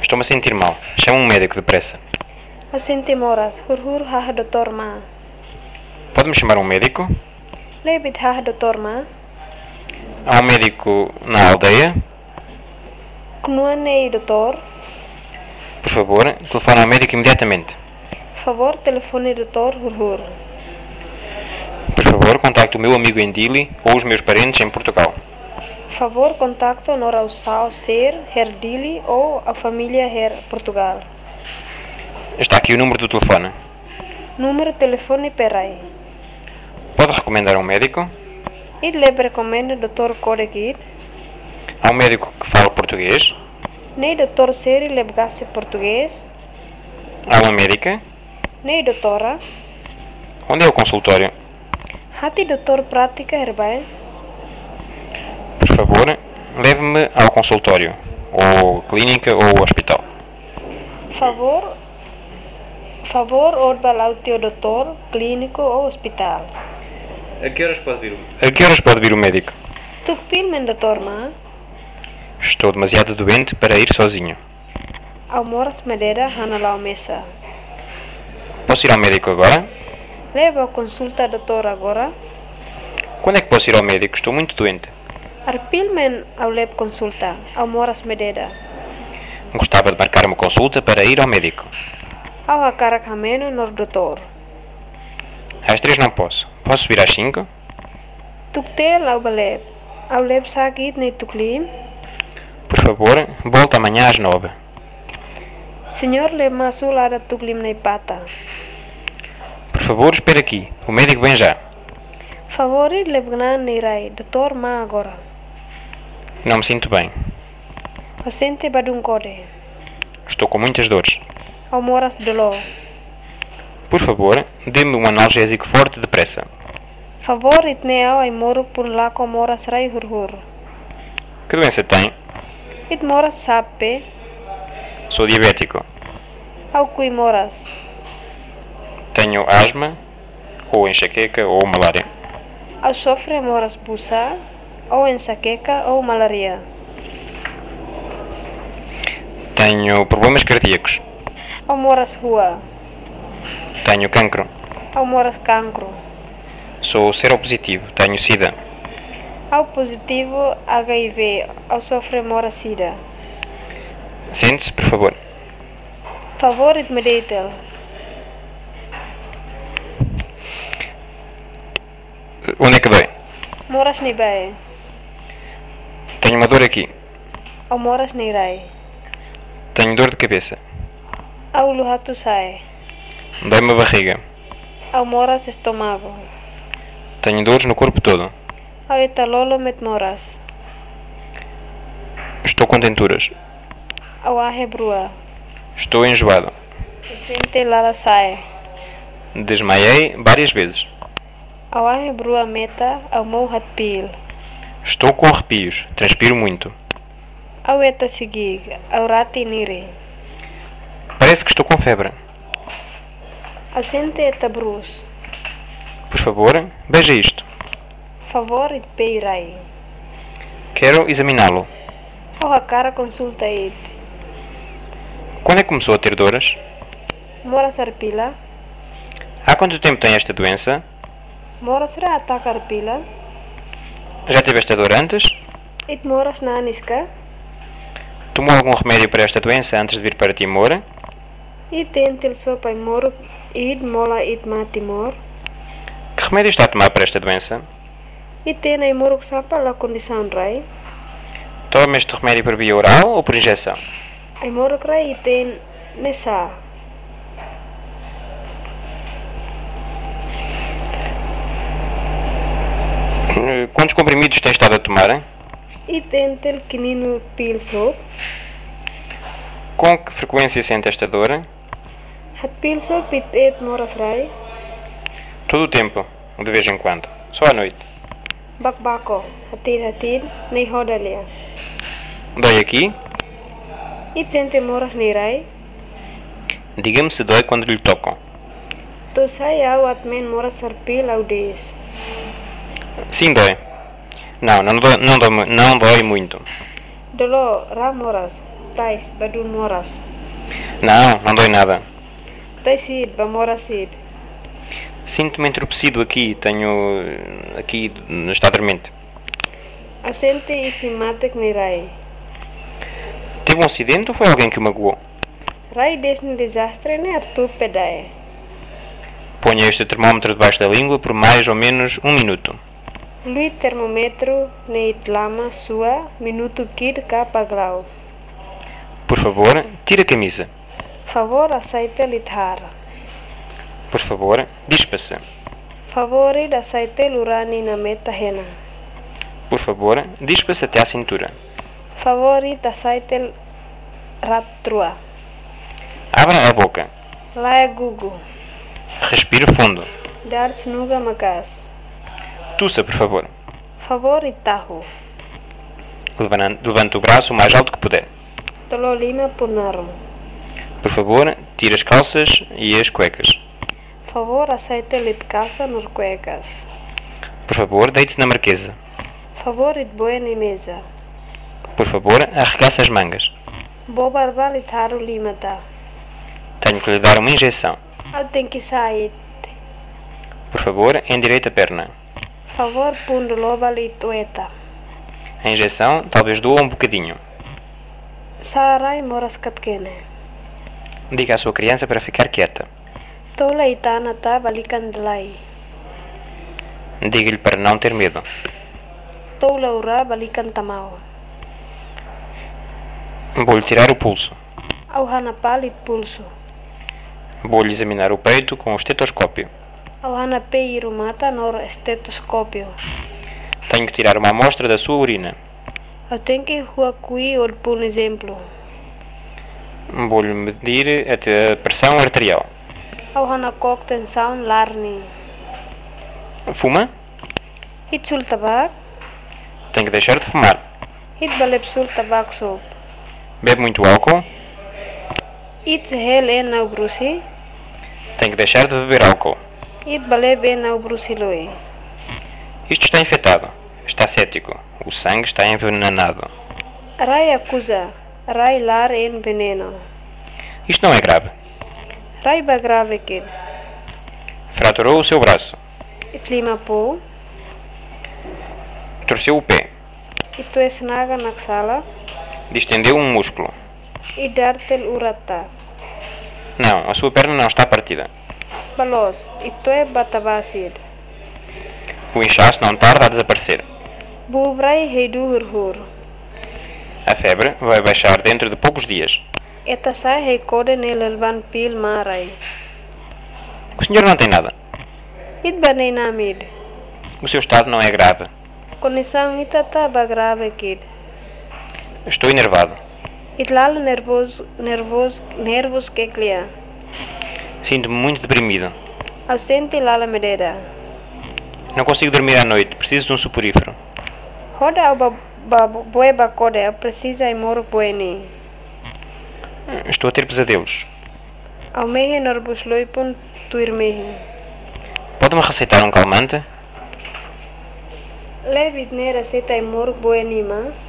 Estou-me a sentir mal. Chama um médico depressa. Eu senti moras, hur hah doutor ma. Pode-me chamar um médico? Lebit hah doutor ma. Há um médico na aldeia? Knuanei doutor. Por favor, telefone ao médico imediatamente. Favor, telefone doutor hur. Por favor, contacte o meu amigo em Dili ou os meus parentes em Portugal. Favor, contacto nora o sao ser, her Dili ou a família her Portugal. Está aqui o número do telefone. Número telefone perai. Pode recomendar um médico? Id lebe recomendo doutor Kodekid. Há um médico que fala português? Nei doutor Seri lebgasse português. Há uma médica? Nei doutora. Onde é o consultório? Hati doutor prática herbai. Por favor, leve-me ao consultório, ou clínica ou hospital. Favor, orba o teu doutor, clínico ou hospital. A que horas pode vir o médico? Tu pilmen doutor ma. Estou demasiado doente para ir sozinho. Ao moras madeira hanalau mesa. Posso ir ao médico agora? Leva a consulta doutor agora. Quando é que posso ir ao médico? Estou muito doente. Arpilmen ao leb consulta, ao moras madeira. Gostava de marcar uma consulta para ir ao médico. Ao akarak hameno nor doutor. Às 3 não posso. Posso vir às 5? Tuktel ao baleb. Ao leb sakit nei tuklim. Por favor, volta amanhã às 9. Senhor leb masul ara tuklim nei pata. Por favor, espere aqui. O médico vem já. Favorit lebgnan nei rai, doutor ma agora. Não me sinto bem. Paciente badung kode. Estou com muitas dores. Ao moras dolo. Por favor, dê-me um analgésico forte depressa. Favorit neau ai moruk pun lako moras rai hur. Que doença tem? It moras sape. Sou diabético. Ao kui moras. Tenho asma, ou enxaqueca, ou malária. Ao sofre moras busa, ou enxaqueca ou malaria. Tenho problemas cardíacos. Ao moras rua. Tenho cancro. Ao moras cancro. Sou seropositivo. Tenho sida. Ao positivo HIV. Ao sofre moras sida. Sente-se, por favor. Favorit meditel. Onde é que dói? Moras nibai. Tenho uma dor aqui. Ao moras nirai. Tenho dor de cabeça. Ao luhatu sai. Dói-me a barriga. Ao moras estômago. Tenho dores no corpo todo. Ao etalolo met moras. Estou com tenturas. Ao ahebrua. Estou enjoado. Sente lala sai. Desmaiei várias vezes. Ao ahebrua meta ao mohat pil. Estou com arrepios. Transpiro muito. Ao eta sigig. Ao rati niri. Parece que estou com febre. Ao sente eta brus. Por favor, veja isto. Favor it peirai. Quero examiná-lo. Ao akara consulta it. Quando é que começou a ter dores? Moras arpila. Há quanto tempo tem esta doença? Moras ra atak arpila. Já teve esta dor antes? It moras naniska. Tomou algum remédio para esta doença antes de vir para Timor? It tentil sopa moruk. Id mola it ma Timor. Que remédio está a tomar para esta doença? It tenai moruk sapa la condição rai. Toma este remédio por via oral ou por injeção? Ai moruk rai it ten nessa. Quantos comprimidos tem estado a tomar? It tentil kininu pil sop. Com que frequência sente esta dor? Hat pil sop it et moras rai. Todo o tempo, de vez em quando. Só à noite. Bakbako. Hatir nei hodalia. Dói aqui? It sente moras nirai. Diga-me se dói quando lhe tocam. To sai au atmen moras arpil au des. Sim, dói. Não dói muito. Dolo ra moras. tais, badun moras. Não, não dói nada. Tai sid, ba mora sid. Sinto-me entorpecido aqui, tenho... aqui está dormente. Ausente e simatek ni rai. Teve um acidente ou foi alguém que o magoou? Rai desne desastre ne artu pedae. Ponha este termómetro debaixo da língua por mais ou menos 1 minuto. Lui termometro ne itlama sua minuto kid ka paglau. Por favor, tire a camisa. Favor aceite lithar. Por favor, dispa-se. Favorid aceite lurani na meta hena. Por favor, dispa-se até à cintura. Favorit aceite ratrua. Abra a boca. Lae gugu. Respire fundo. Dar snuga magas. Tussa, por favor. Favorit tahu. Levante o braço o mais alto que puder. Tololima punarum. Por favor, tire as calças e as cuecas. Favor aceite litkasa nur cuecas. Por favor, deite-se na marquesa. Favorit bueni mesa. Por favor, arregace as mangas. Bo barba litharu limata. Tenho que lhe dar uma injeção. Au tenki sait. Por favor, endireite a perna. Favor punduloba litueta. A injeção talvez doa um bocadinho. Sarai moras katkene. Diga à sua criança para ficar quieta. Tola itana ta balikan delai. Diga-lhe para não ter medo. Tola ura balikan tamau. Vou-lhe tirar o pulso. Au hana palit pulso. Vou-lhe examinar o peito com o estetoscópio. Au hana peiru mata nor estetoscópio. Tenho que tirar uma amostra da sua urina. Au tenki hua kui or pun exemplo. Vou-lhe medir a pressão arterial. Au hana kok tensão larni. Fuma? Hitsul tabak. Tem que deixar de fumar. Hit balepsul tabak soap. Bebe muito álcool? It hel en nau brusi. Tem que deixar de beber álcool. It baleb en nau brusiloi. Isto está infectado. Está cético. O sangue está envenenado. Rai acusa. Rai lar en veneno. Isto não é grave. Rai ba grave kid. Fraturou o seu braço. It lima po. Torceu o pé. Itu esnaga naksala. Distendeu um músculo. It dartel urata. Não, a sua perna não está partida. Balos. Itu é batabasid. O inchaço não tarda a desaparecer. Bubrai heidu hurhur. A febre vai baixar dentro de poucos dias. Eta sai heikode nelelvan pil marai. O senhor não tem nada. It banei namid. O seu estado não é grave. Condição itata ba grave kid. Estou enervado. Itlal nervos que clia. Sinto-me muito deprimido. Ausente lala mededa. Não consigo dormir à noite. Preciso de um suporífero. Hoda au bue bakode au precisa imor bueni. Estou a ter pesadelos. Au mehe norbus loipun tuirmehi. Pode-me receitar um calmante? Levit nera seta imor bueni ma.